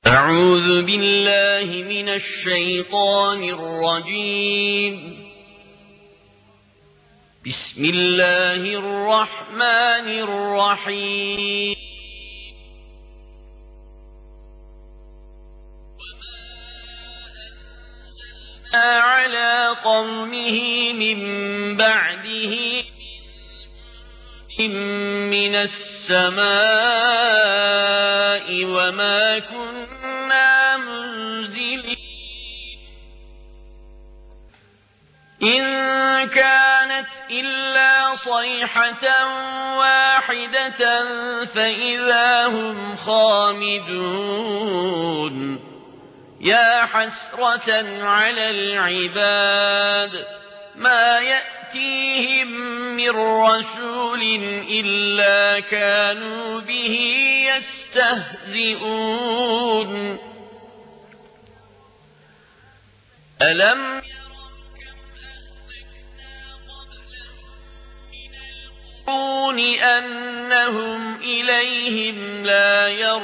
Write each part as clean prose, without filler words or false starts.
أعوذ بالله من الشيطان الرجيم. بسم الله الرحمن الرحيم. وما على قومه من بعده من السماء وما كنا منزلين إن كانت إلا صيحة واحدة فإذا هم خامدون يا حسرة على العباد ما يأتيهم من رسول إلا كانوا به يستهزئون ألم يرون أنهم إليهم لا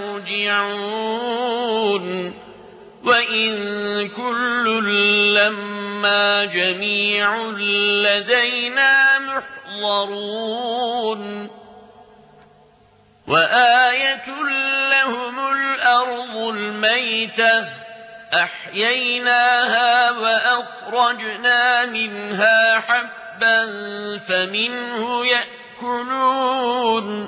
يرجعون وإن كل لما جميع لدينا محضرون وآية لهم الأرض الميتة أحييناها وأخرجنا منها حبا فمنه يأكلون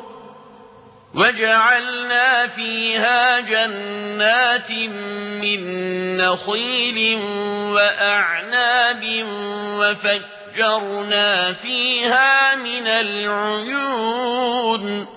وجعلنا فيها جنات من نخيل وأعناب وفجرنا فيها من العيون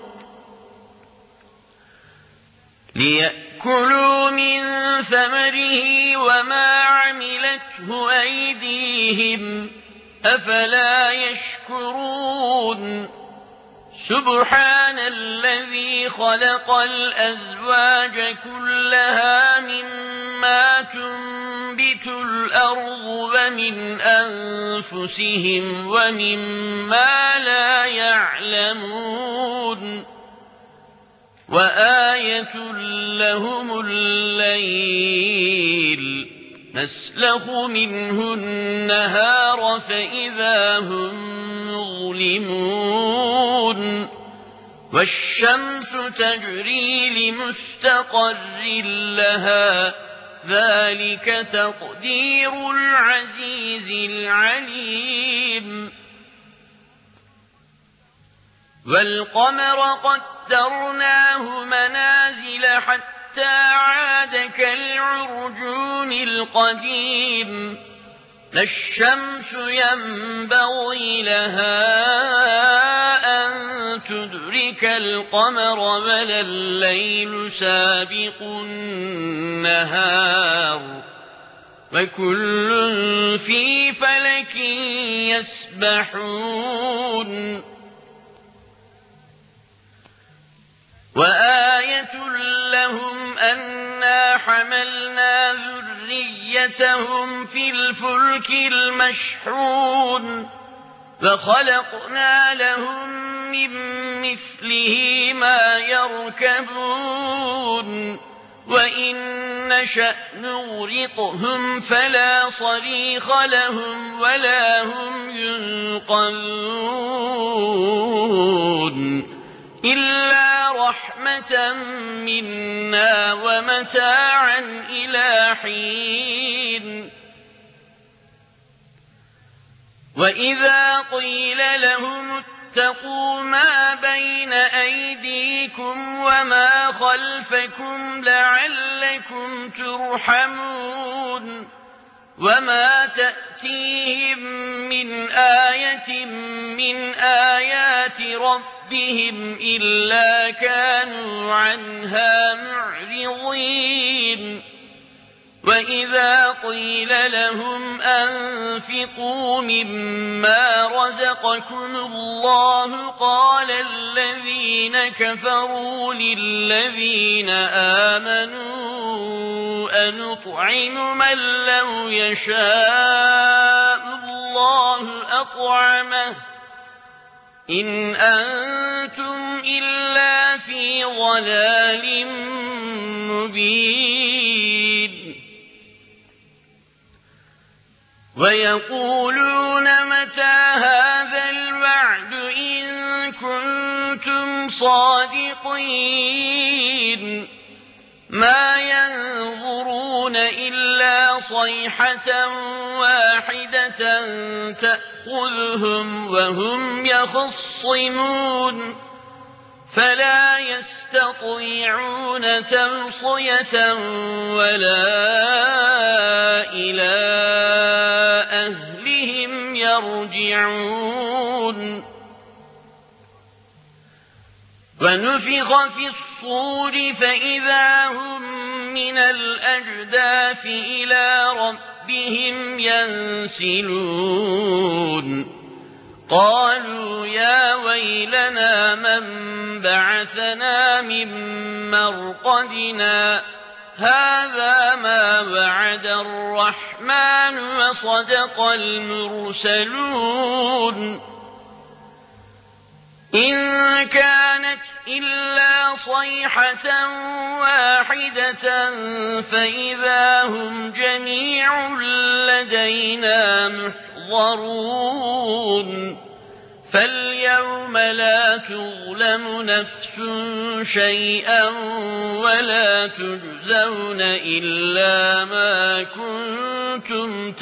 ليأكلوا من ثمره وما عملته أيديهم أفلا يشكرون سبحان الذي خلق الأزواج كلها مما تنبت الأرض ومن أنفسهم ومما لا يعلمون وآية لهم الليل نسلخ منه النهار فإذا هم مظلمون والشمس تجري لمستقر لها ذلك تقدير العزيز العليم والقمر قدرناه منازل حتى عاد كالعرجون القديم لا الشمس ينبغي لها أن تدرك القمر ولا الليل سابق النهار وكل في فلك يسبحون وآية لهم أنا حملنا ذريتهم في الفلك المشحون وخلقنا لهم من مثله ما يركبون وإن نشأ نغرقهم فلا صريخ لهم ولا هم ينقذون إلا رحمة منا ومتاعا إلى حين وإذا قيل لهم اتقوا ما بين أيديكم وما خلفكم لعلكم ترحمون وما تأتيهم من آية من آيات ربهم إلا كانوا عنها معرضين وإذا قيل لهم أنفقوا مما رزقكم الله قال الذين كفروا للذين آمنوا أنطعم من لو يشاء الله أطعمه إن أنتم إلا في ضلال مبين ويقولون متى هذا الوعد إن كنتم صادقين ما ينظرون إلا صيحة واحدة تأخذهم وهم يخصمون فلا يستطيعون توصية ولا إلى أهلهم يرجعون ونفخ في الصور فإذا هم من الأجداث إلى ربهم ينسلون قالوا يا ويلنا من بعثنا من مرقدنا هذا ما وعد الرحمن وصدق المرسلون إن كانت إلا صيحة واحدة فإذا هم جميع لدينا محضرون فاليوم لا تظلم نفس شيئا ولا تجزون إلا ما كنتم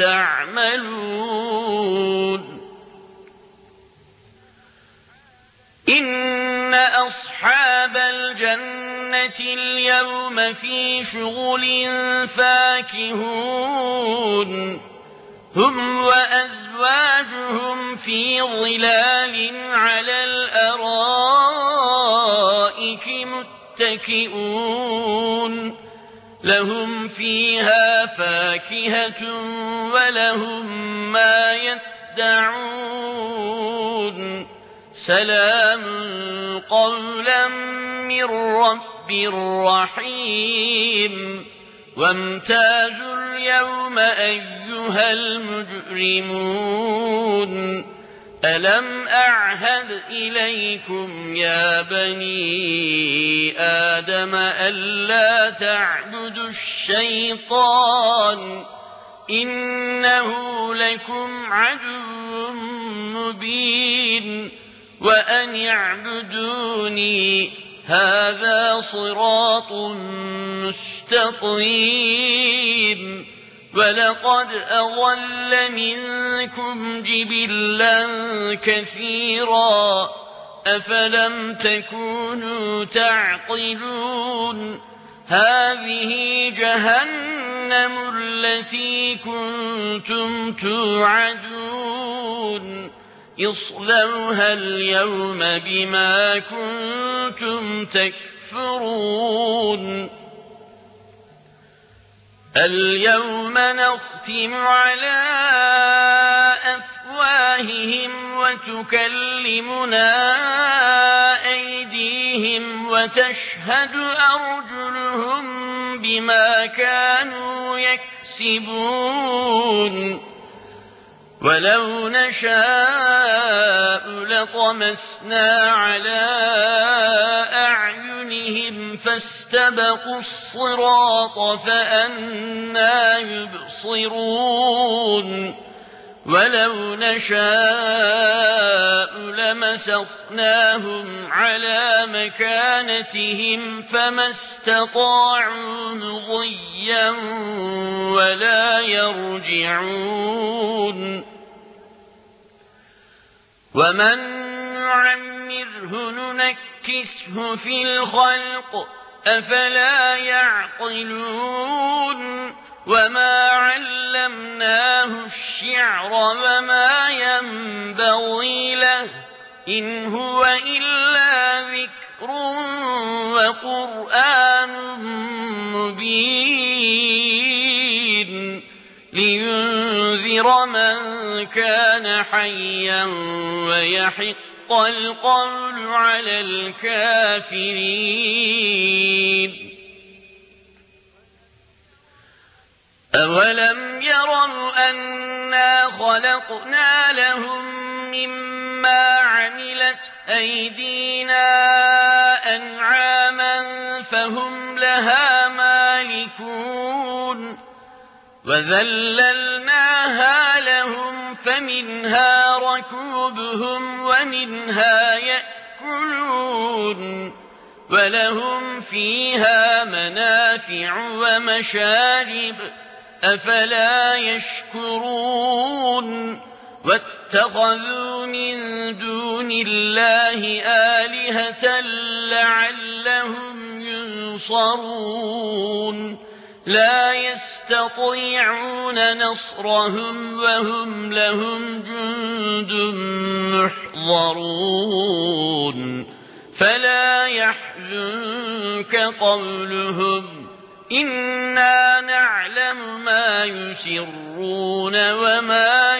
تعملون إن أصحاب الجنة اليوم في شغل فاكهون هم وأزواجهم في ظلال على الأرائك متكئون لهم فيها فاكهة ولهم ما يدعون سلام قولا من رب رحيم وامتازوا اليوم أيها المجرمون ألم أعهد إليكم يا بني آدم ألا تعبدوا الشيطان إنه لكم عدو مبين وأن اعبدوني هذا صراط مستقيم ولقد أضل منكم جبلا كثيرا أفلم تكونوا تعقلون هذه جهنم التي كنتم توعدون اصلوها اليوم بما كنتم تكفرون اليوم نختم على أفواههم وتكلمنا أيديهم وتشهد أرجلهم بما كانوا يكسبون ولو نشاء لطمسنا على أعينهم فاستبقوا الصراط فأنى يبصرون ولو نشاء لمسخناهم على مكانتهم فما استطاعوا مضيا ولا يرجعون ومن نعمره ننكسه في الخلق أفلا يعقلون وما علمناه الشعر وما ينبغي له إن هو إلا ذكر وقرآن مبين لينذر من كان حيا ويحق القول على الكافرين أولم يروا أنا خلقنا لهم مما عملت أيدينا أنعاما فهم لها مالكون وذللناها ومنها ركوبهم ومنها يأكلون ولهم فيها منافع ومشارب أفلا يشكرون واتخذوا من دون الله آلهة لعلهم ينصرون لا يستطيعون نصرهم وهم لهم جند محضرون فلا يحزنك قولهم إنا نعلم ما يسرون وما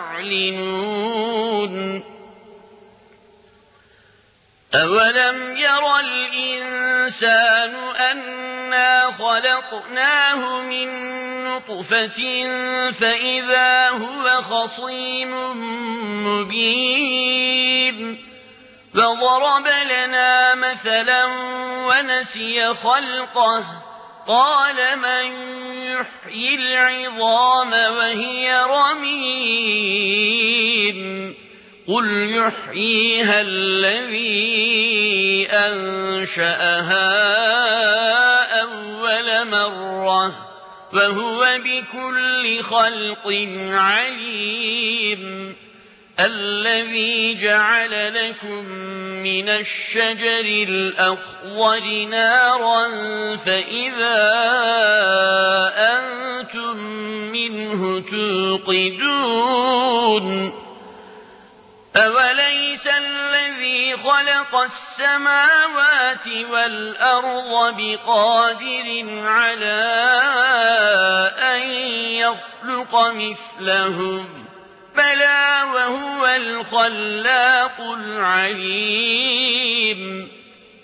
يعلنون أولم ير الإنسان أنا خلقناه من نطفة فإذا هو خصيم مبين وضرب لنا مثلا ونسي خلقه قال من يحيي العظام وهي رميم قل يحييها الذي أنشأها أول مرة وهو بكل خلق عليم الذي جعل لكم من الشجر الأخضر نارا فإذا أنتم منه توقدون أوليس الذي خلق السماوات والأرض بقادر على أن يخلق مثلهم بلى وهو الخلاق العليم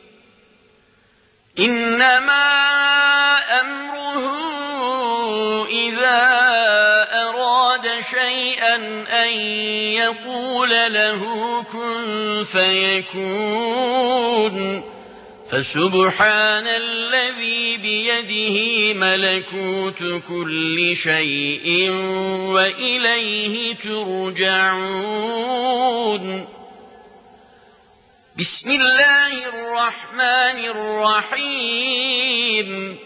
إنما أمره إذا أراد شيئا أن يقول له كن فيكون فسبحان الذي بيده ملكوت كل شيء وإليه ترجعون بسم الله الرحمن الرحيم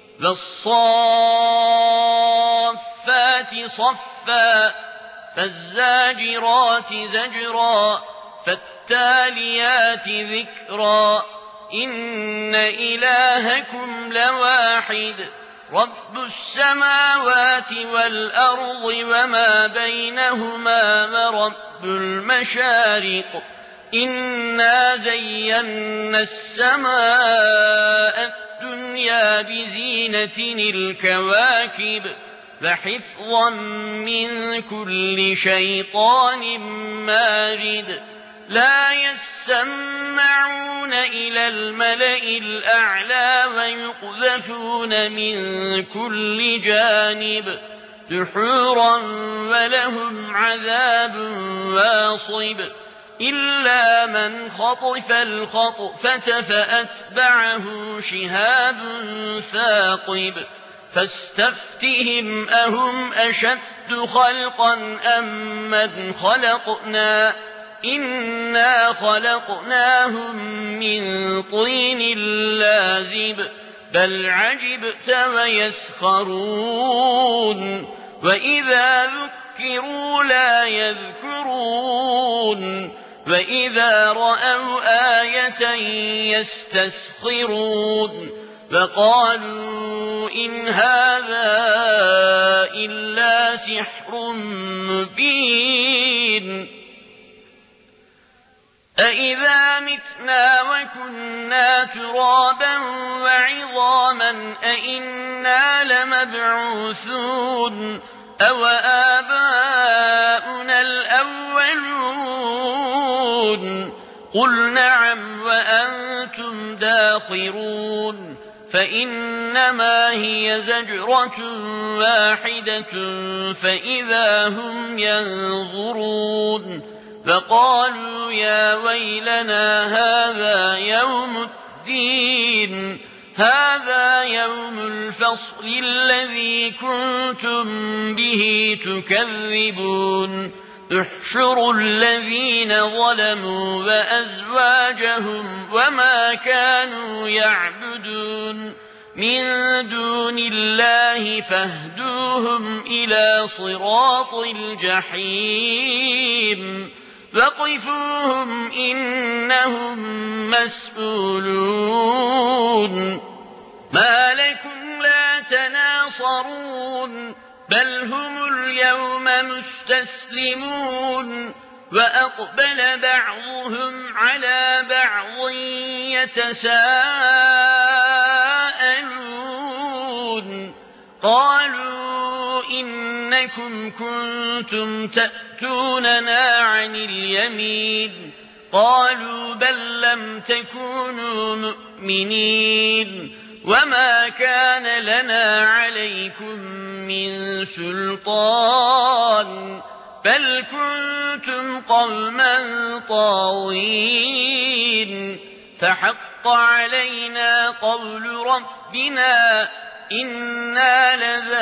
والصافات صفا فالزاجرات زجرا فالتاليات ذكرا إن إلهكم لواحد رب السماوات والأرض وما بينهما ورب المشارق إنا زينا السماء الدنيا بزينة الكواكب وحفظا من كل شيطان مارد لا يسمعون إلى الملأ الأعلى ويقذفون من كل جانب دحورا ولهم عذاب واصب إلا من خطف الخطفة فأتبعه شهاب ثاقب فاستفتهم أهم أشد خلقا أم من خلقنا إنا خلقناهم من طين لازب بل عجبت ويسخرون وإذا ذكروا لا يذكرون وإذا رأوا آية يستسخرون وقالوا إن هذا إلا سحر مبين أإذا متنا وكنا ترابا وعظاما أإنا لمبعوثون أو آباؤنا الأولون قل نعم وأنتم داخرون فإنما هي زجرة واحدة فإذا هم ينظرون فقالوا يا ويلنا هذا يوم الدين هذا يوم الفصل الذي كنتم به تكذبون احشروا الذين ظلموا وأزواجهم وما كانوا يعبدون من دون الله فاهدوهم إلى صراط الجحيم وقفوهم إنهم مسئولون ما لكم لا تناصرون بل هم اليوم مستسلمون وأقبل بعضهم على بعض يتساءلون قالوا إنكم كنتم تأتوننا عن اليمين قالوا بل لم تكونوا مؤمنين وما كان لنا عليكم من سلطان بل كنتم قوما طاغين فحق علينا قول ربنا إنا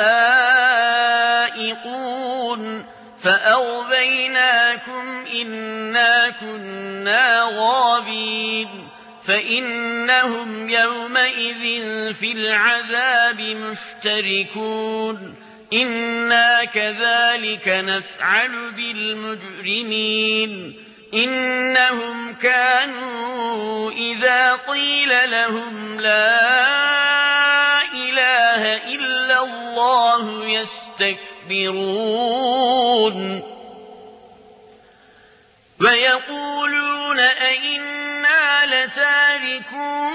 لذائقون فأغويناكم إنا كنا غابين فإنهم يومئذ في العذاب مشتركون إنا كذلك نفعل بالمجرمين إنهم كانوا إذا قيل لهم لا إله إلا الله يستكبرون ويقولون أئنا لتاركو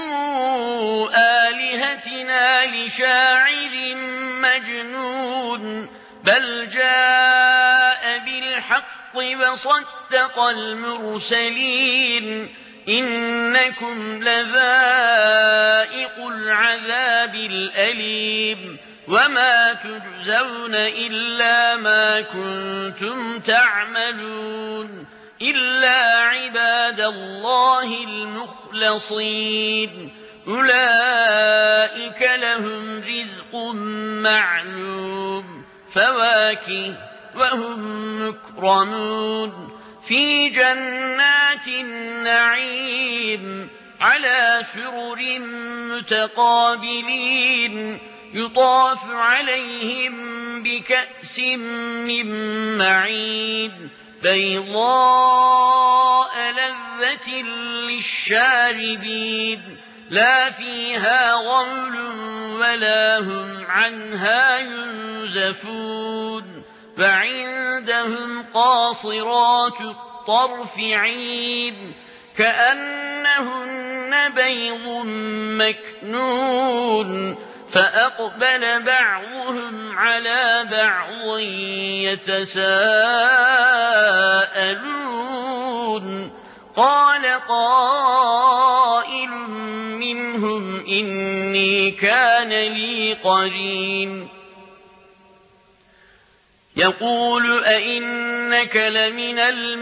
آلهتنا لشاعر مجنون بل جاء بالحق وصدق المرسلين إنكم لذائقو العذاب الأليم وما تجزون إلا ما كنتم تعملون إلا عباد الله المخلصين أولئك لهم رزق معلوم فواكه وهم مكرمون في جنات النعيم على سرر متقابلين يطاف عليهم بكأس من معين بيضاء لذة للشاربين لا فيها غول ولا هم عنها ينزفون وعندهم قاصرات الطرف عين كأنهن بيض مكنون فأقبل بعضهم على بعض يتساءلون قال قائل منهم إني كان لي قرين يقول أئنك لمن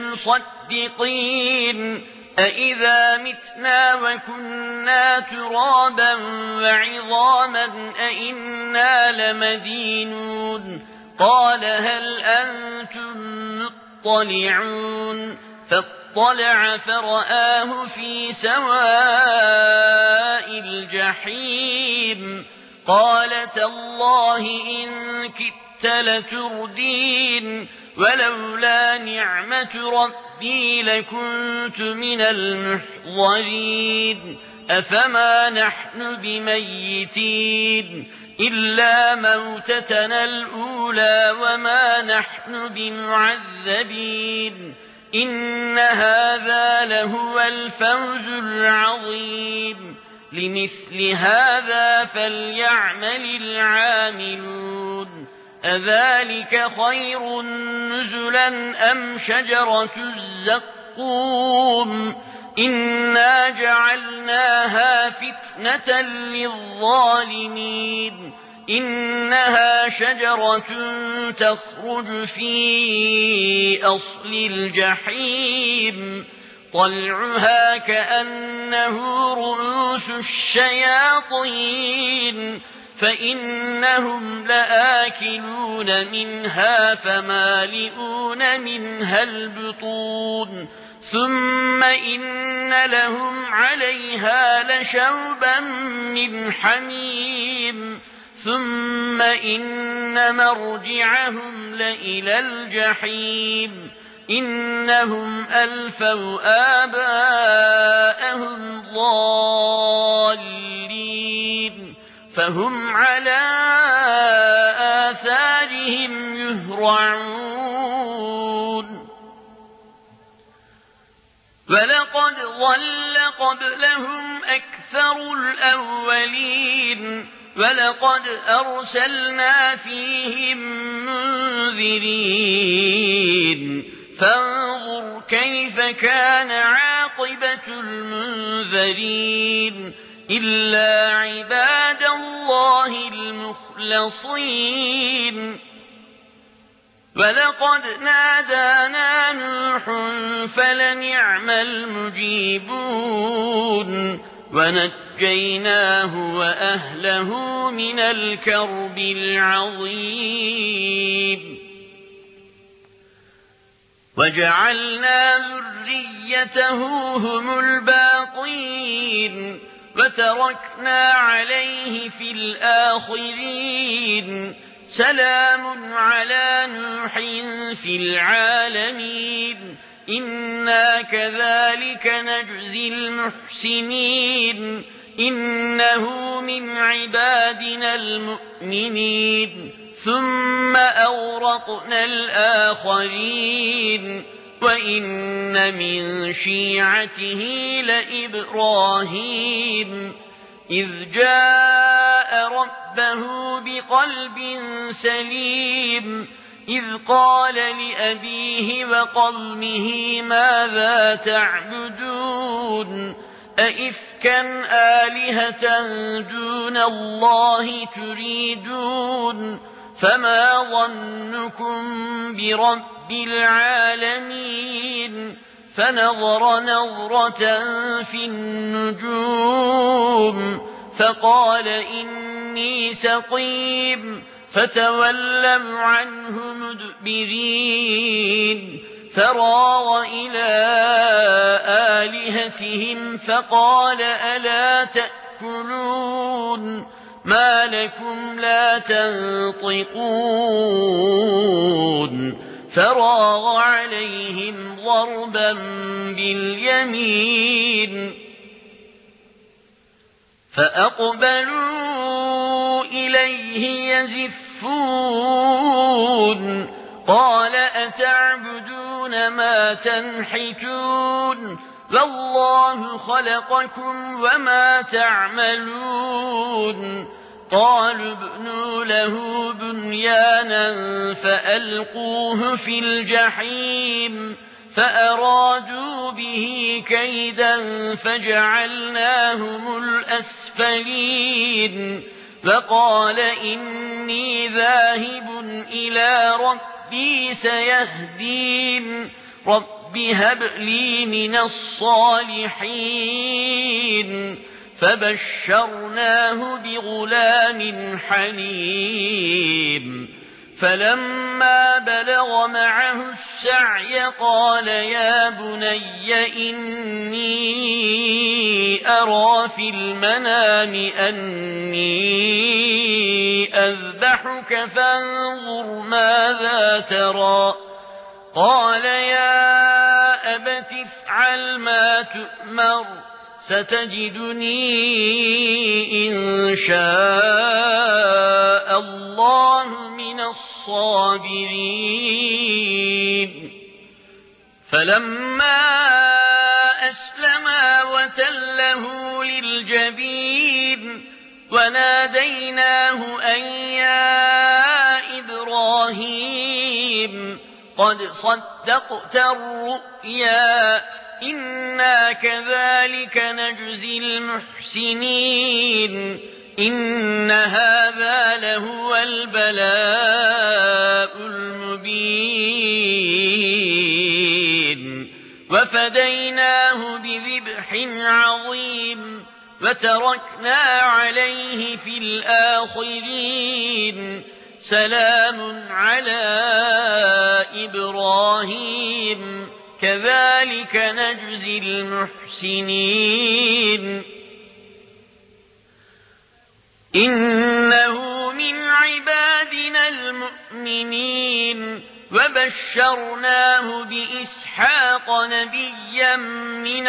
المصدقين أئذا متنا وكنا ترابا وعظاما أئنا لمدينون قال هل أنتم مطلعون فاطلع فرآه في سواء الجحيم قال تالله إن كدت لتردين ولولا نعمة ربي لكنت من المحضرين أفما نحن بميتين إلا موتتنا الأولى وما نحن بمعذبين إن هذا لهو الفوز العظيم لمثل هذا فليعمل العاملون أذلك خير نزلا أم شجرة الزقوم إنا جعلناها فتنة للظالمين إنها شجرة تخرج في أصل الجحيم طلعها كأنه رؤوس الشياطين فإنهم لآكلون منها فمالئون منها البطون ثم إن لهم عليها لشوبا من حميم ثم إن مرجعهم لإلى الجحيم إنهم ألفوا آباءهم ضالين فهم على آثارهم يهرعون ولقد ضل قبلهم أكثر الأولين ولقد أرسلنا فيهم منذرين فانظر كيف كان عاقبة المنذرين إلا عباد الله المخلصين ولقد نادانا نوح فلنعم المجيبون ونجيناه وأهله من الكرب العظيم وجعلنا ذريته هم الباقين وتركنا عليه في الآخرين سلام على نوح في العالمين إنا كذلك نجزي المحسنين إنه من عبادنا المؤمنين ثم أورقنا الآخرين وإن من شيعته لإبراهيم إذ جاء ربه بقلب سليم إذ قال لأبيه وقومه ماذا تعبدون أئفكا آلهة دون الله تريدون فما ظنكم برب العالمين فنظر نظرة في النجوم فقال إني سقيم فتولوا عنه مدبرين فراغ إلى آلهتهم فقال ألا تأكلون ما لكم لا تنطقون فراغ عليهم ضربا باليمين فأقبلوا إليه يزفون قال أتعبدون ما تنحتون والله خلقكم وما تعملون قالوا ابنوا له بنيانا فألقوه في الجحيم فأرادوا به كيدا فجعلناهم الأسفلين وقال إني ذاهب إلى ربي سيهدين رب هب لي من الصالحين فبشرناه بغلام حليم فلما بلغ معه السعي قال يا بني إني أرى في المنام أني أذبحك فانظر ماذا ترى قال يا أبت افعل ما تؤمر ستجدني إن شاء الله من الصابرين فلما أسلما وتله للجبين وناديناه أن يا إبراهيم قد صدقت الرؤيا إنا كذلك نجزي المحسنين إن هذا لهو البلاء المبين وفديناه بذبح عظيم وتركنا عليه في الآخرين سلام على إبراهيم كذلك نجزي المحسنين إنه من عبادنا المؤمنين وبشرناه بإسحاق نبيا من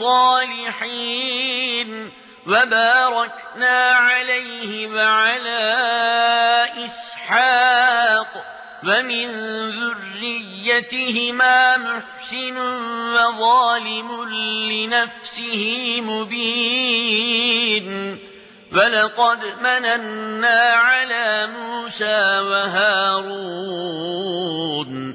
الصالحين وباركنا عليه وعلى إسحاق ومن ذريتهما محسن وظالم لنفسه مبين ولقد مننا على موسى وهارون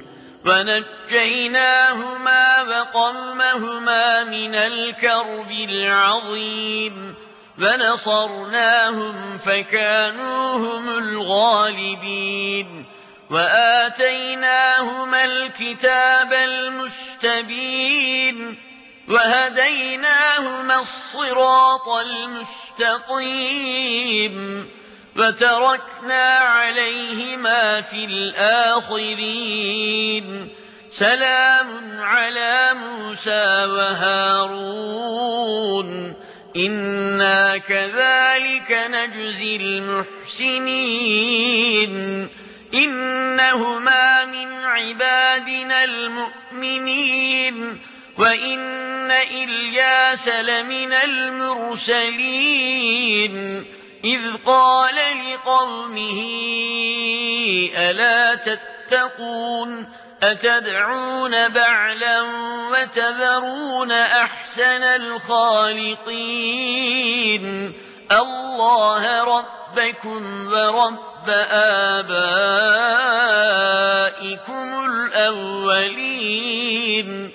ونجيناهما وقومهما من الكرب العظيم ونصرناهم فكانوا هم الغالبين وآتيناهما الكتاب المستبين وهديناهما الصراط المستقيم وتركنا عليهما في الآخرين سلام على موسى وهارون إنا كذلك نجزي المحسنين إنهما من عبادنا المؤمنين وإن إلياس لمن المرسلين إذ قال لقومه ألا تتقون أتدعون بعلا وتذرون أحسن الخالقين الله ربكم ورب آبائكم الأولين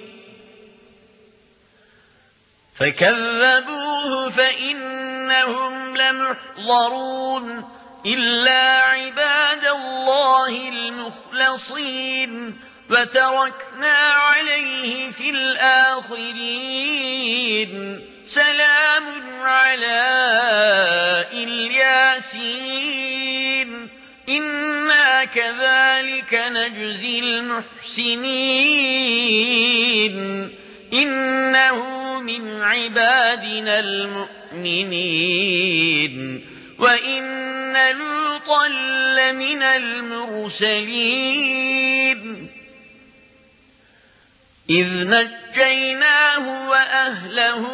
فكذبوه فإنهم لمحضرون إلا عباد الله المخلصين وتركنا عليه في الآخرين سلام على الياسين إنا كذلك نجزي المحسنين إنه من عبادنا المؤمنين وإن لوطا لمن المرسلين إذ نجيناه وأهله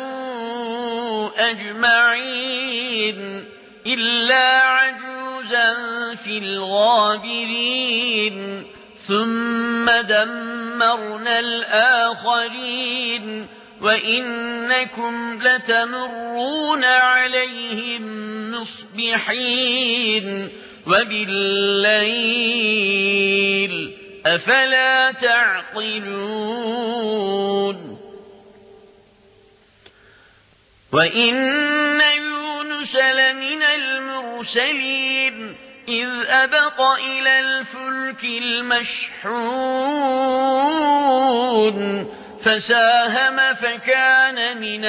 أجمعين إلا عجوزا في الغابرين ثم دمرنا الآخرين وإنكم لتمرون عليهم مصبحين وبالليل أفلا تعقلون وإن يونس لمن المرسلين إذ أبق إلى الفلك المشحون فساهم فكان من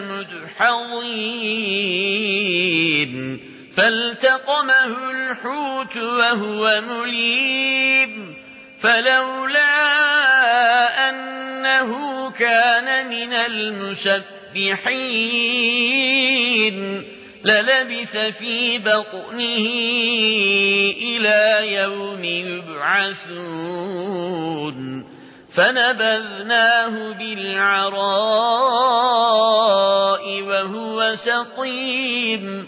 المدحضين فالتقمه الحوت وهو مليم فلولا أنه كان من المسبحين للبث في بطنه إلى يوم يبعثون فنبذناه بالعراء وهو سقيم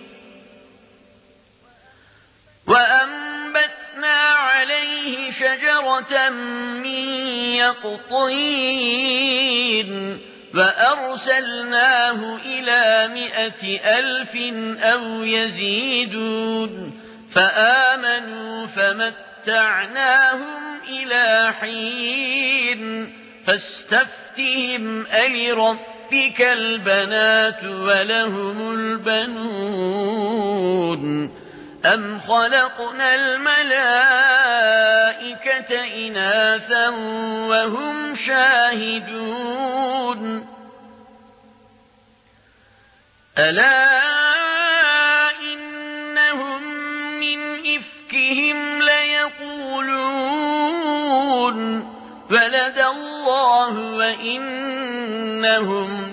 وأنبتنا عليه شجرة من يقطين وأرسلناه إلى 100,000 أو يزيدون فآمنوا فمتعناهم إلى حين فاستفتهم ألربك البنات ولهم البنون أم خلقنا الملائكة إناثا وهم شاهدون ألا يقولون ولد الله وإنهم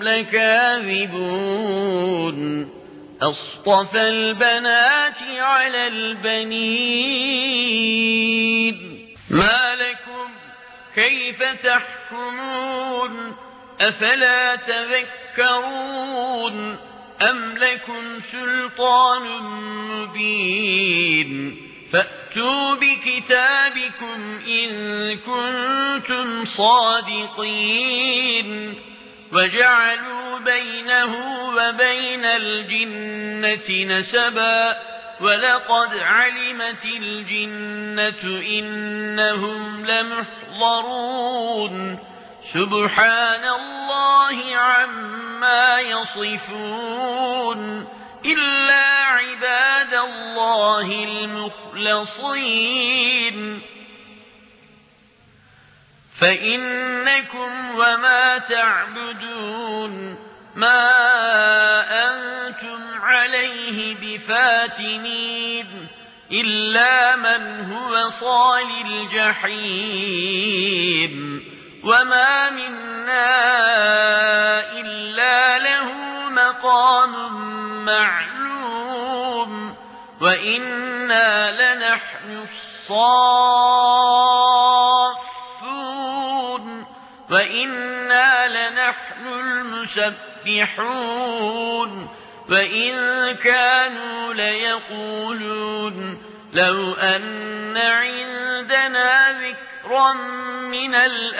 لكاذبون أصطفى البنات على البنين ما لكم كيف تحكمون أفلا تذكرون أم لكم سلطان مبين فأتوا بكتابكم إن كنتم صادقين وجعلوا بينه وبين الجنة نسبا ولقد علمت الجنة إنهم لمحضرون سبحان الله عما يصفون إلا عباد الله المخلصين فإنكم وما تعبدون ما أنتم عليه بفاتنين إلا من هو صال الجحيم وما منا إلا له مقام معلوم وإنا لنحن الصافون وإنا لنحن المسبحون وإن كانوا ليقولون لو أن عندنا ذكرا من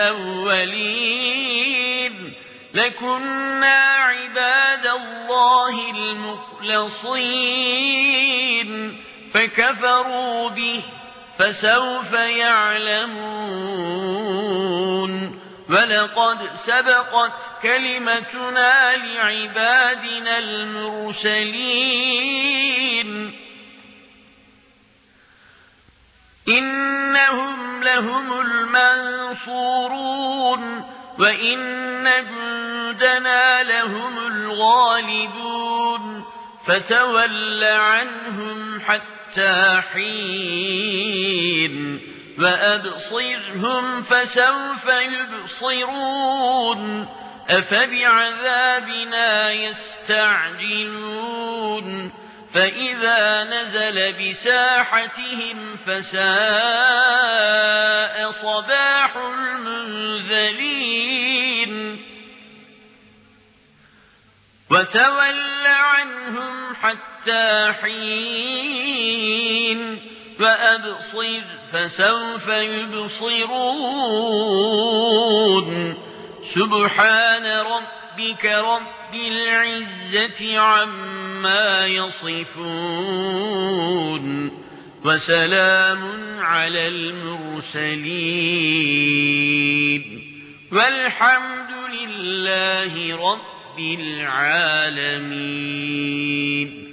الأولين لكنا عباد الله المخلصين فكفروا به فسوف يعلمون ولقد سبقت كلمتنا لعبادنا المرسلين إنهم لهم المنصورون وإن جندنا لهم الغالبون فتول عنهم حتى حين وأبصرهم فسوف يبصرون أفبعذابنا يستعجلون فإذا نزل بساحتهم فساء صباح المنذرين وتول عنهم حتى حين وأبصر فسوف يبصرون سبحان ربك رب العزة عما يصفون وسلام على المرسلين والحمد لله رب العالمين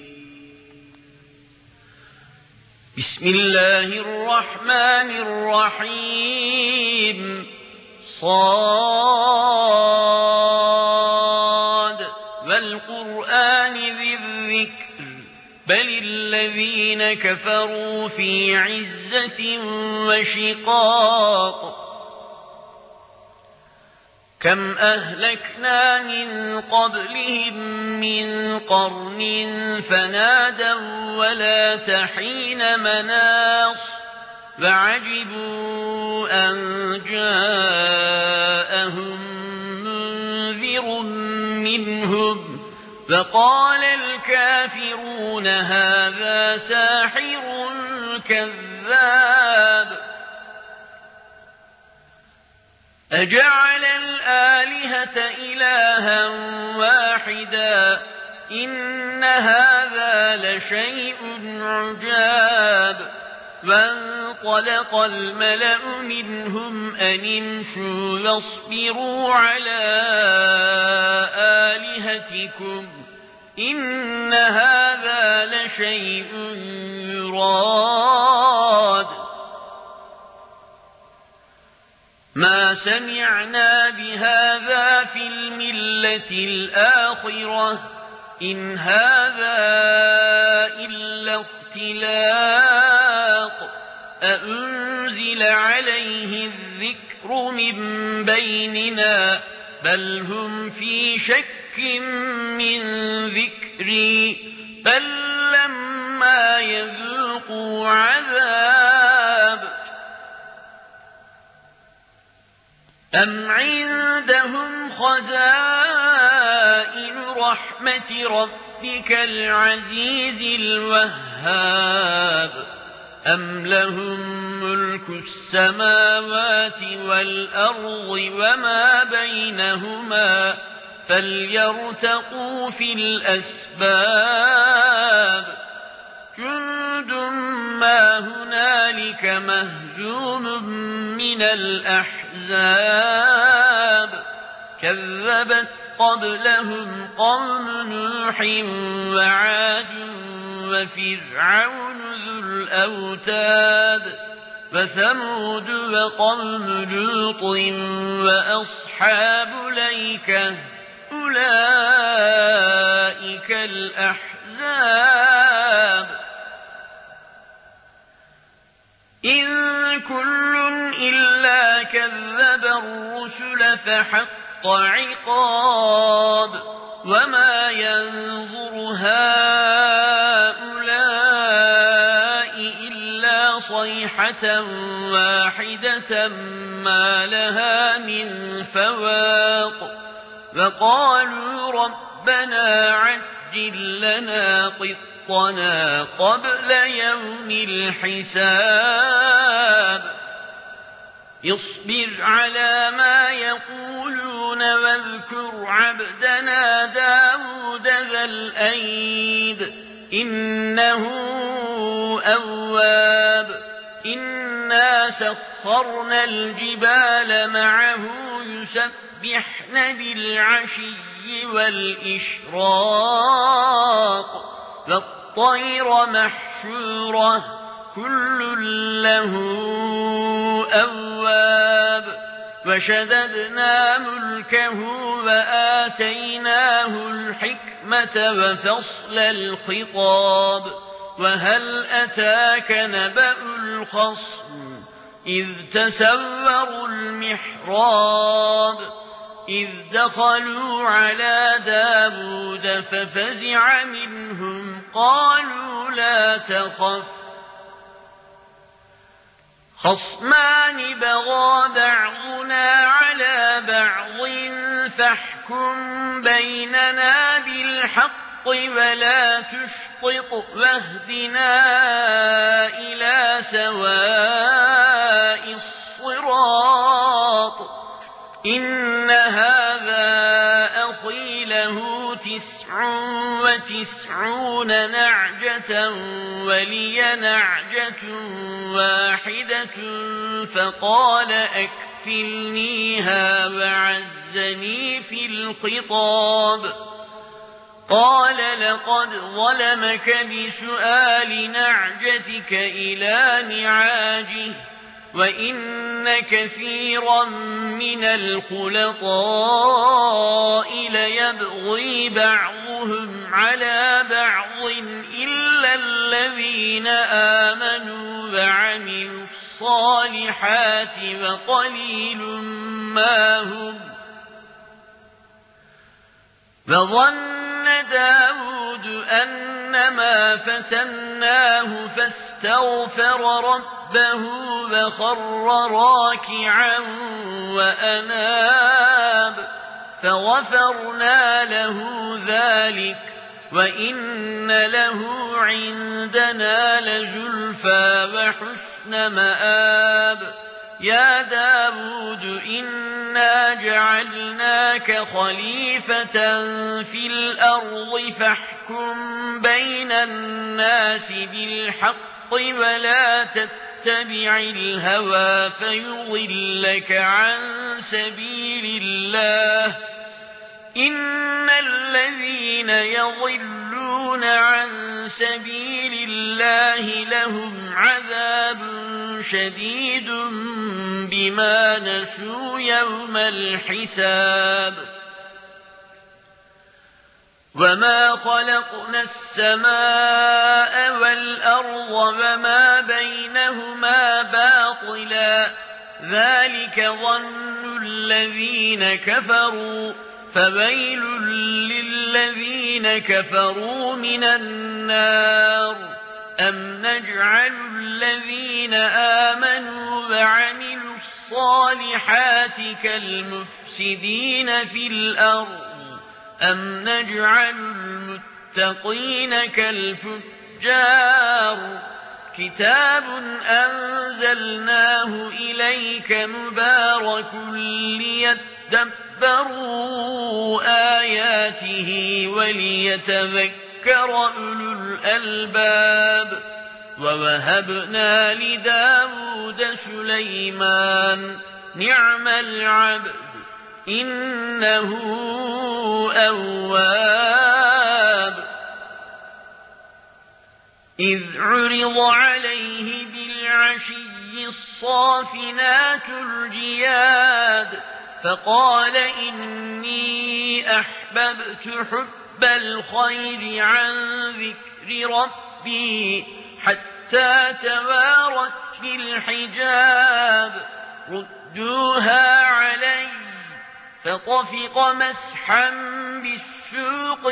بسم الله الرحمن الرحيم صاد والقرآن ذي الذكر بل الذين كفروا في عزة وشقاق كم أهلكنا من قبلهم من قرن فنادوا ولا تحين مناص وعجبوا أن جاءهم منذر منهم فقال الكافرون هذا ساحر كذاب أجعل الآلهة إلها واحدا إن هذا لشيء عجاب وانطلق الملأ منهم أن امشوا واصبروا على آلهتكم إن هذا لشيء يراد ما سمعنا بهذا في الملة الآخرة إن هذا إلا اختلاق أأنزل عليه الذكر من بيننا بل هم في شك من ذكري بل لما يذوقوا عذاب أم عندهم خزائن رحمة ربك العزيز الوهاب أم لهم ملك السماوات والأرض وما بينهما فليرتقوا في الأسباب جند ما هنالك مهزوم من الأحزاب كذبت قبلهم قوم نوح وعاد وفرعون ذو الأوتاد وثمود وقوم لوط وأصحاب الأيكة أولئك الأحزاب إن كل إلا كذب الرسل فحق عقاب وما ينظر هؤلاء إلا صيحة واحدة ما لها من فواق وقالوا ربنا عجل لنا قطنا قبل يوم الحساب اصبر على ما يقولون واذكر عبدنا داود ذا الأيد إنه أواب إنا سخرنا الجبال معه يسبحن بالعشي والإشراق والطير محشورة كل له أواب وشددنا ملكه وآتيناه الحكمة وفصل الخطاب وهل أتاك نبأ الخصم إذ تسوروا المحراب إذ دخلوا على داود ففزع منهم قالوا لا تخف خصمان بغى بعضنا على بعض فاحكم بيننا بالحق ولا تشطط واهدنا إلى سواء الصراط إن هذا أخي له 99 نعجة ولي نعجة واحدة فقال أكفلنيها وعزني في الخطاب قال لقد ظلمك بسؤال نعجتك إلى نعاجه وإن كثيرا من الخلطاء ليبغي بعضهم على بعض إلا الذين آمنوا وعملوا الصالحات وقليل ما هم وظن داود أنما فتناه فاستغفر ربه وخر راكعا وأناب فغفرنا له ذلك وإن له عندنا لزلفى وحسن مآب يا داود إنا جعلناك خليفة في الأرض فاحكم بين الناس بالحق ولا تتبع الهوى فيضلك عن سبيل الله إن الذين يضلون عن سبيل الله لهم عذاب شديد بما نسوا يوم الحساب وما خلقنا السماء والأرض وما بينهما باطلا ذلك ظن الذين كفروا فويل للذين كفروا من النار أم نجعل الذين آمنوا وعملوا الصالحات كالمفسدين في الأرض أم نجعل المتقين كالفجار كتاب أنزلناه إليك مبارك ليدبروا آياته وليتذكر أولو الألباب ووهبنا لداود سليمان نعم العبد إنه أواب إذ عرض عليه بالعشي الصافنات الجياد فقال إني أحببت حب الخير عن ذكر ربي حتى توارت في الحجاب ردوها علي فطفق مسحا بالسوق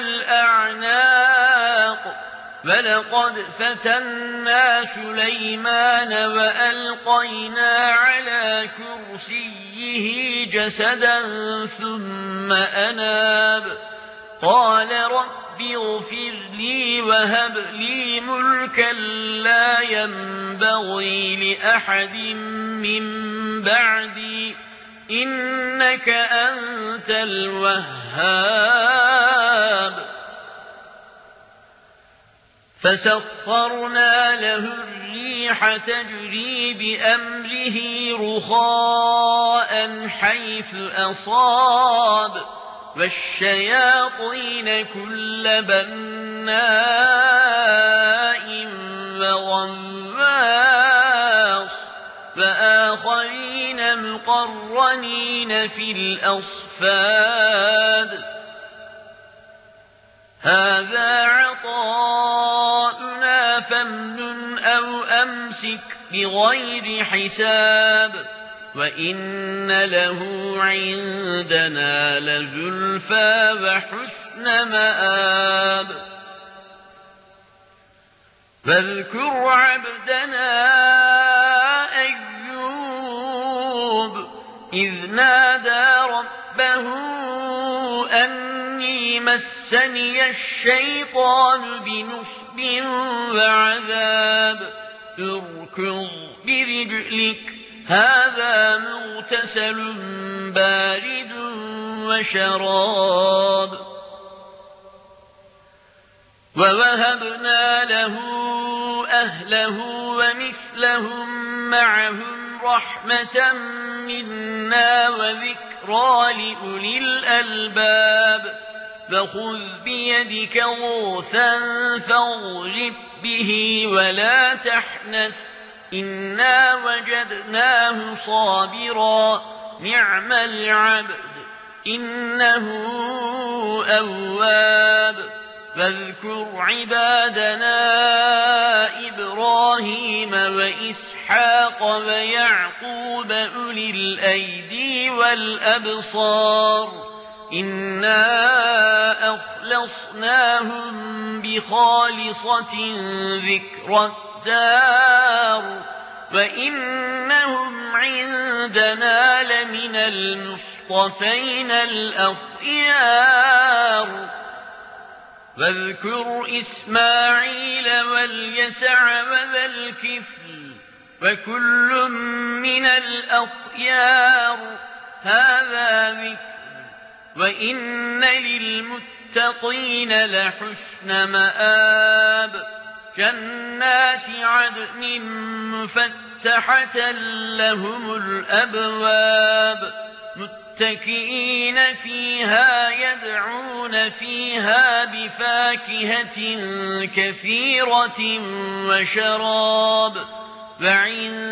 والأعناق ولقد فتنا سليمان وألقينا على كرسيه جسدا ثم أناب قال رب اغفر لي وهب لي ملكا لا ينبغي لأحد من بعدي إنك أنت الوهاب فسخرنا له الريح تجري بأمره رخاء حيث أصاب والشياطين كل بناء وغواص وآخرين مقرنين في الأصفاد هذا عطاؤنا فامنن أو أمسك بغير حساب وإن له عندنا لزلفى وحسن مآب فاذكر عبدنا أيوب إذ نادى ربه أني مسني الشيطان بنصب وعذاب اركض برجلك هذا مغتسل بارد وشراب ووهبنا له أهله ومثلهم معهم رحمة منا وذكرى لأولي الألباب فخذ بيدك غوثا فاضرب به ولا تحنث إنا وجدناه صابرا نعم العبد إنه أواب واذكر عبادنا إبراهيم وإسحاق ويعقوب أولي الأيدي والأبصار إنا أخلصناهم بخالصة ذكر الدار وإنهم عندنا لمن المصطفين الأخيار واذكر إسماعيل واليسع وذا الكفل وكل من الأخيار هذا ذكر وإن للمتقين لحسن مآب جنات عدن مفتحة لهم الأبواب متكئين فيها يدعون فيها بفاكهة كثيرة وشراب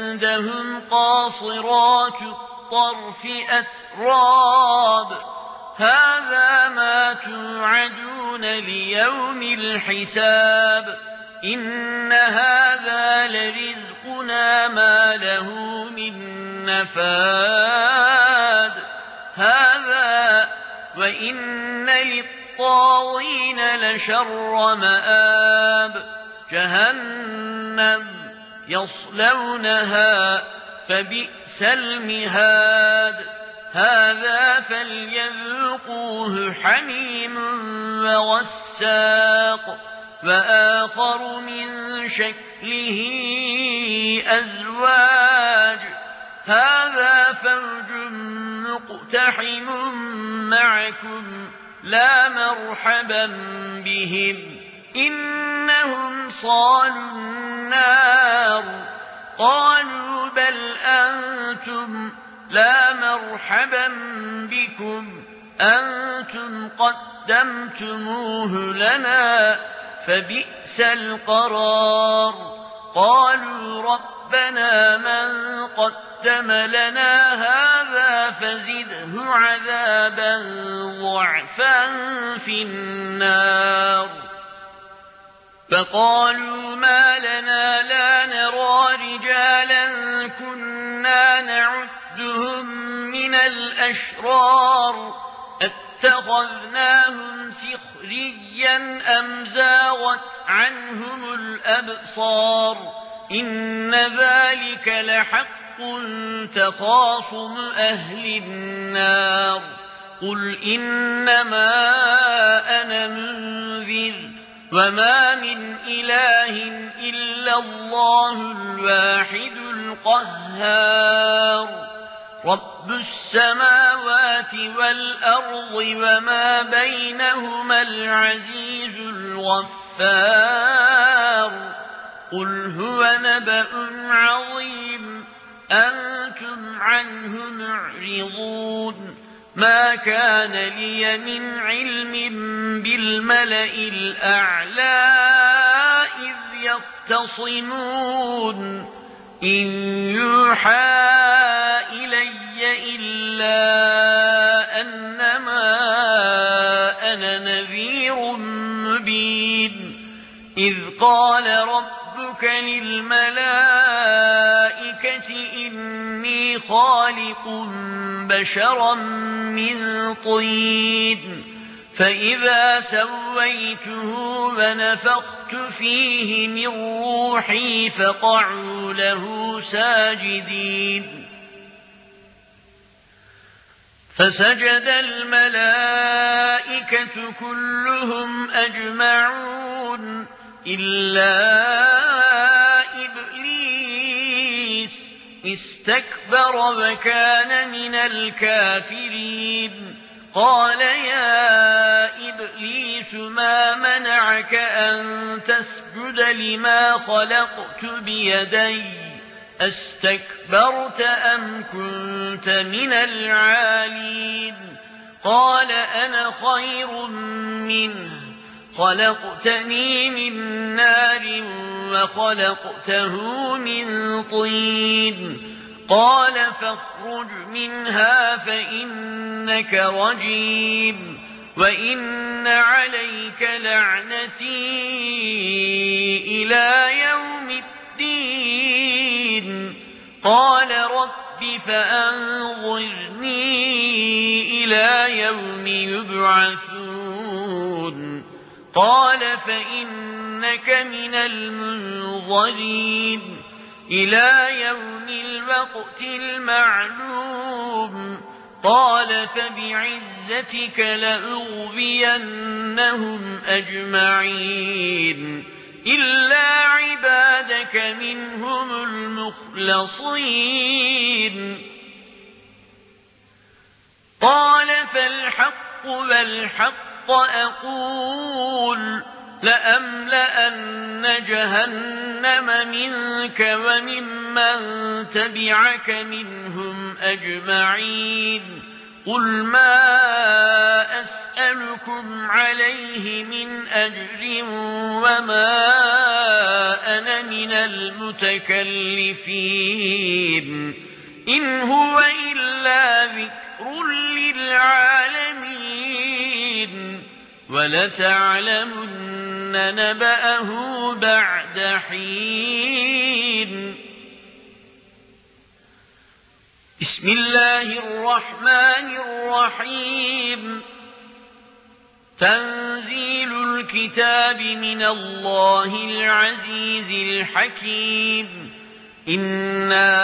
وعندهم قاصرات الطرف أتراب هذا ما توعدون ليوم الحساب إن هذا لرزقنا ما له من نفاد هذا وإن للطاغين لشر مآب جهنم يصلونها فبئس المهاد هذا فليذوقوه حميم وغساق وآخر من شكله أزواج هذا فوج مقتحم معكم لا مرحبا بهم إنهم صالوا النار قالوا بل أنتم لا مرحبا بكم أنتم قدمتموه لنا فبئس القرار قالوا ربنا من قدم لنا هذا فزده عذابا ضعفا في النار فقالوا ما لنا لا نرى رجالا كنا نعدهم من الأشرار اتخذناهم سخريا أم زاغت عنهم الأبصار إن ذلك لحق تخاصم أهل النار قل إنما أنا منذر وما من إله إلا الله الواحد القهار رب السماوات والأرض وما بينهما العزيز الغفار قل هو نبأ عظيم أنتم عنه معرضون ما كان لي من علم بالملأ الأعلى إذ يختصمون إن يوحى إلي إلا أنما أنا نذير مبين إذ قال ربك للملائكة إني خالق بشرا من طين فإذا سويته ونفخت فيه من روحي فقعوا له ساجدين فسجد الملائكة كلهم أجمعون إلا إبليس استكبر وكان من الكافرين قال يا إبليس ما منعك أن تسجد لما خلقت بيدي أستكبرت أم كنت من العالين قال أنا خير منه خلقتني من نار وخلقته من طين قال فاخرج منها فإنك رجيم وإن عليك لعنتي إلى يوم الدين قال رب فأنظرني إلى يوم يبعثون قال فإنك من المنظرين إلى يوم الوقت المعلوم قال فبعزتك لأغوينهم أجمعين إلا عبادك منهم المخلصين قال فالحق والحق أقول لأملأن جهنم منك وممن تبعك منهم أجمعين قل ما أسألكم عليه من أجر وما أنا من المتكلفين إن هو إلا ذكر للعالمين وَلَتَعْلَمُنَّ نَبَأَهُ بَعْدَ حِينٍ. بسم الله الرحمن الرحيم. تنزيل الكتاب من الله العزيز الحكيم. إنا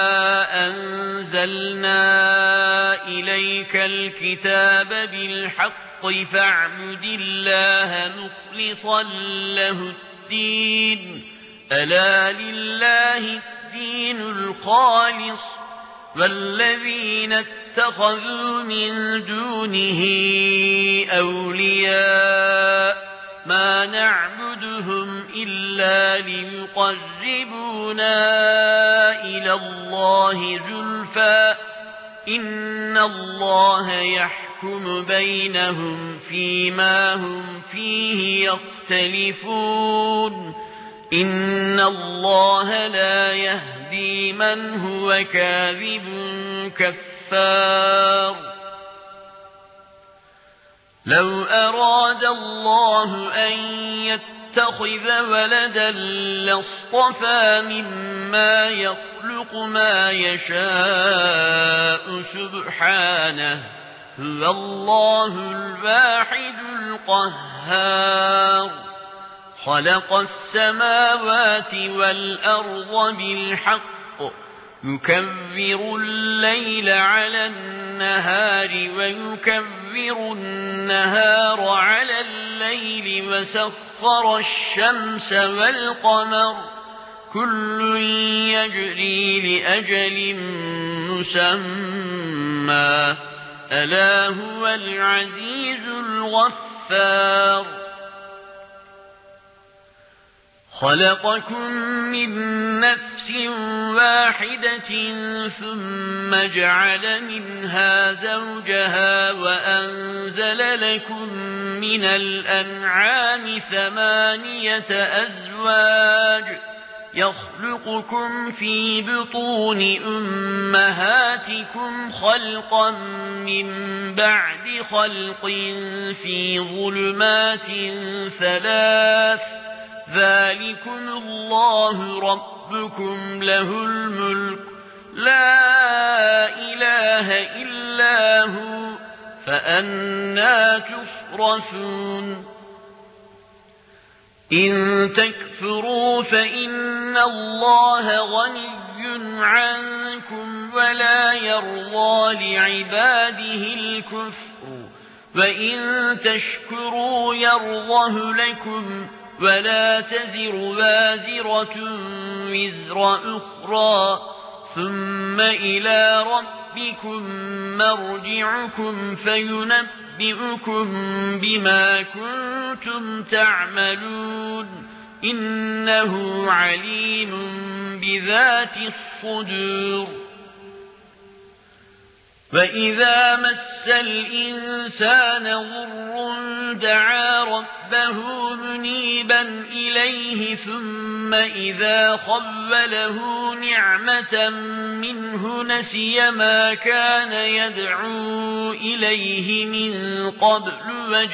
أنزلنا إليك الكتاب بالحق فاعبد الله مخلصا له الدين. ألا لله الدين الخالص والذين اتخذوا من دونه أولياء ما نعبدهم إلا ليقربونا إلى الله زلفى إن الله يحكم بينهم فيما هم فيه يختلفون. إن الله لا يهدي من هو كاذب كفار. لو أراد الله أن يتخذ ولدا لاصطفى مما يخلق ما يشاء سبحانه هو الله الواحد القهار. خلق السماوات والأرض بالحق يكبر الليل على النهار ويكبر النهار على الليل وسخر الشمس والقمر كل يجري لأجل مسمى ألا هو العزيز الغفار. خلقكم من نفس واحدة ثم جعل منها زوجها وأنزل لكم من الأنعام 8 أزواج يخلقكم في بطون أمهاتكم خلقا من بعد خلق في ظلمات 3 ذلكم الله ربكم له الملك لا إله إلا هو فأنى تصرفون. إن تكفروا فإن الله غني عنكم ولا يرضى لعباده الكفر وإن تشكروا يرضه لكم ولا تزر وازرة وزر أخرى ثم إلى ربكم مرجعكم فينبئكم بما كنتم تعملون إنه عليم بذات الصدور. وإذا مس الإنسان ضر دعا ربه منيبا إليه ثم إذا خوله نعمة منه نسي ما كان يدعو إليه من قبل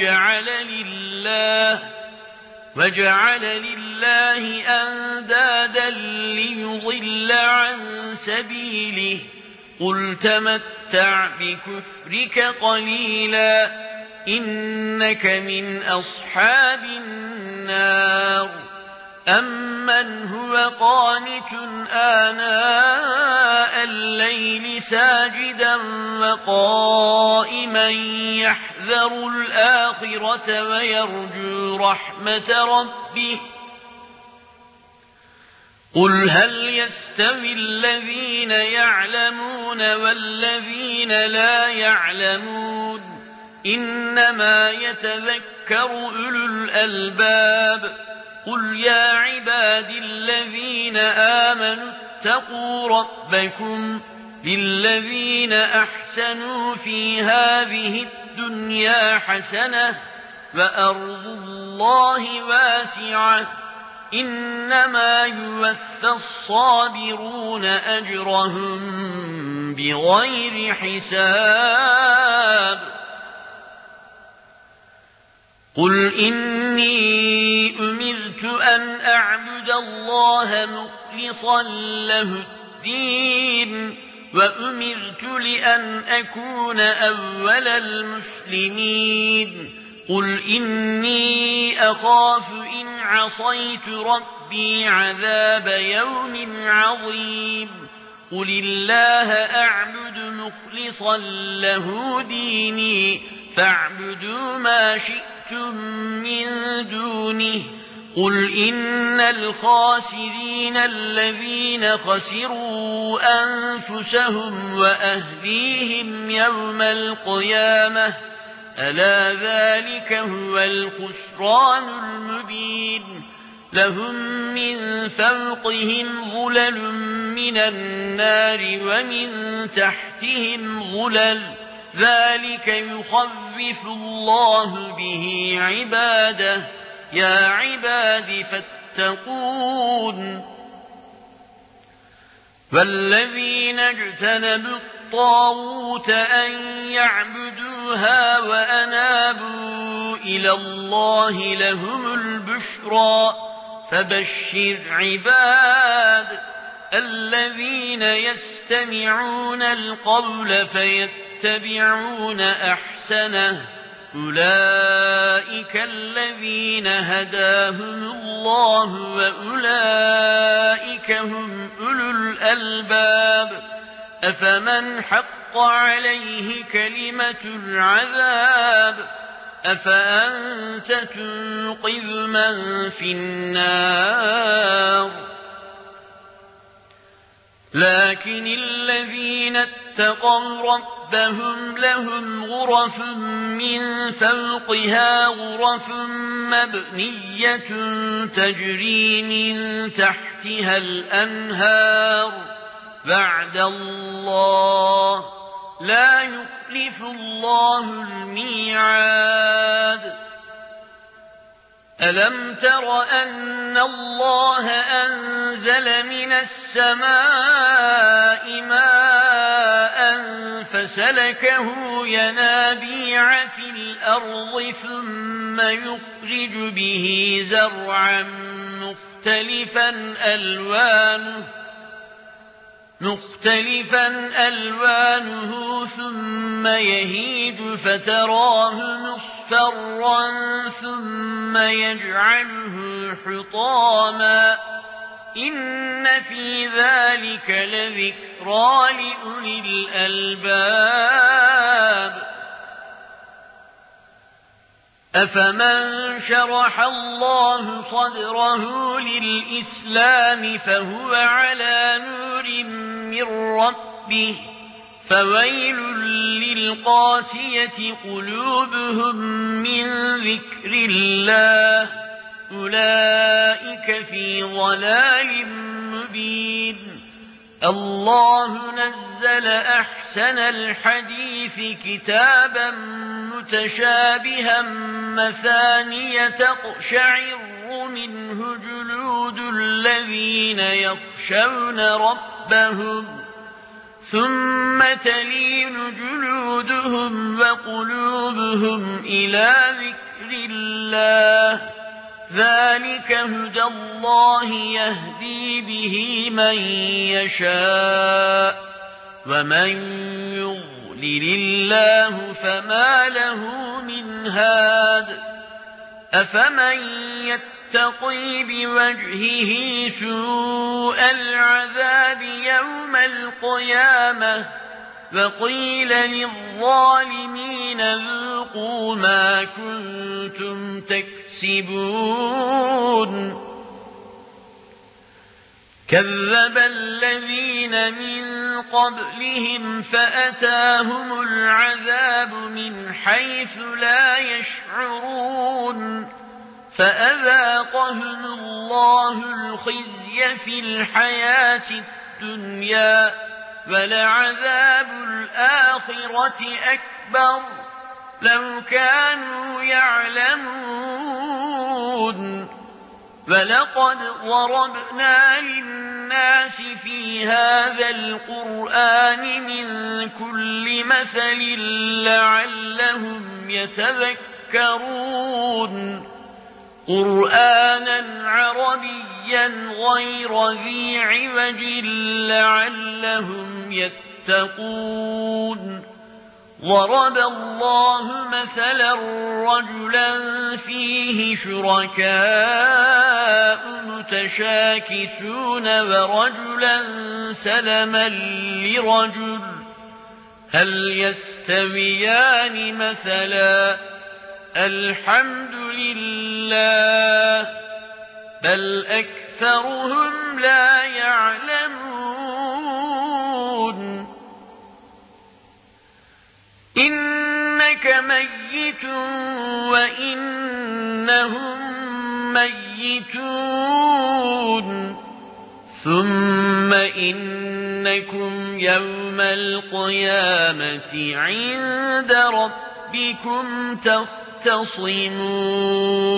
وجعل لله أندادا ليضل عن سبيله قل تمتع بكفرك قليلا إنك من أصحاب النار. أمن هو قانت آناء الليل ساجدا وقائما يحذر الآخرة ويرجو رحمة ربه قل هل يستوي الذين يعلمون والذين لا يعلمون إنما يتذكر أولو الألباب. قل يا عباد الذين آمنوا اتقوا ربكم للذين أحسنوا في هذه الدنيا حسنة وأرض الله واسعة إنما يوفى الصابرون أجرهم بغير حساب. قل إني أمرت أن أعبد الله مخلصا له الدين وأمرت لأن أكون أول المسلمين قل إني أخاف إن عصيت ربي عذاب يوم عظيم قل الله أعبد مخلصا له ديني فاعبدوا ما شئتم من دونه قل إن الخاسرين الذين خسروا أنفسهم وأهليهم يوم القيامة ألا ذلك هو الخسران المبين لهم من فوقهم ظلل من النار ومن تحتهم ظلل ذلك يخوف الله به عباده يا عباد فاتقون والذين اجتنبوا الطاغوت أن يعبدوها وأنابوا إلى الله لهم البشرى فبشر عباد الذين يستمعون القول فيتبعون أحسنه أولئك الذين هداهم الله وأولئك هم أولو الألباب أفمن حق عليه كلمة العذاب أفأنت تنقذ من في النار لكن الذين اتقوا ربهم لهم غرف من فوقها غرف مبنية تجري من تحتها الأنهار وعد الله لا يخلف الله الميعاد ألم تر أن الله أنزل من السماء ماء فسلكه ينابيع في الأرض ثم يخرج به زرعا مختلفا ألوانه ثم يهيج فتراه مصفرا ثم يجعله حطاما إن في ذلك لذكرى لأولي الألباب أفمن شرح الله صدره للإسلام فهو على نور من ربه فويل للقاسية قلوبهم من ذكر الله أولئك في ضلال مبين الله نزل أحسن الحديث كتابا متشابها مثانية تقشعر منه جلود الذين يخشون ربهم ثم تلين جلودهم وقلوبهم إلى ذكر الله ذلك هدى الله يهدي به من يشاء ومن يضلل الله فما له من هاد أفمن يتقي بوجهه سوء العذاب يوم القيامة وقيل للظالمين ذوقوا ما كنتم تكسبون كذب الذين من قبلهم فأتاهم العذاب من حيث لا يشعرون فأذاقهم الله الخزي في الحياة الدنيا ولعذاب الآخرة أكبر لو كانوا يعلمون ولقد ضربنا للناس في هذا القرآن من كل مثل لعلهم يتذكرون يتفكرون قرآنا عربيا غير ذي عوج لعلهم يتقون ضرب الله مثلا رجلا فيه شركاء متشاكسون ورجلا سلما لرجل هل يستويان مثلا الحمد لله بل أكثرهم لا يعلمون إنك ميت وإنهم ميتون ثم إنكم يوم القيامة عند ربكم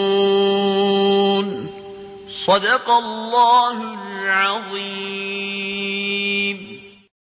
تختصمون صدق الله العظيم.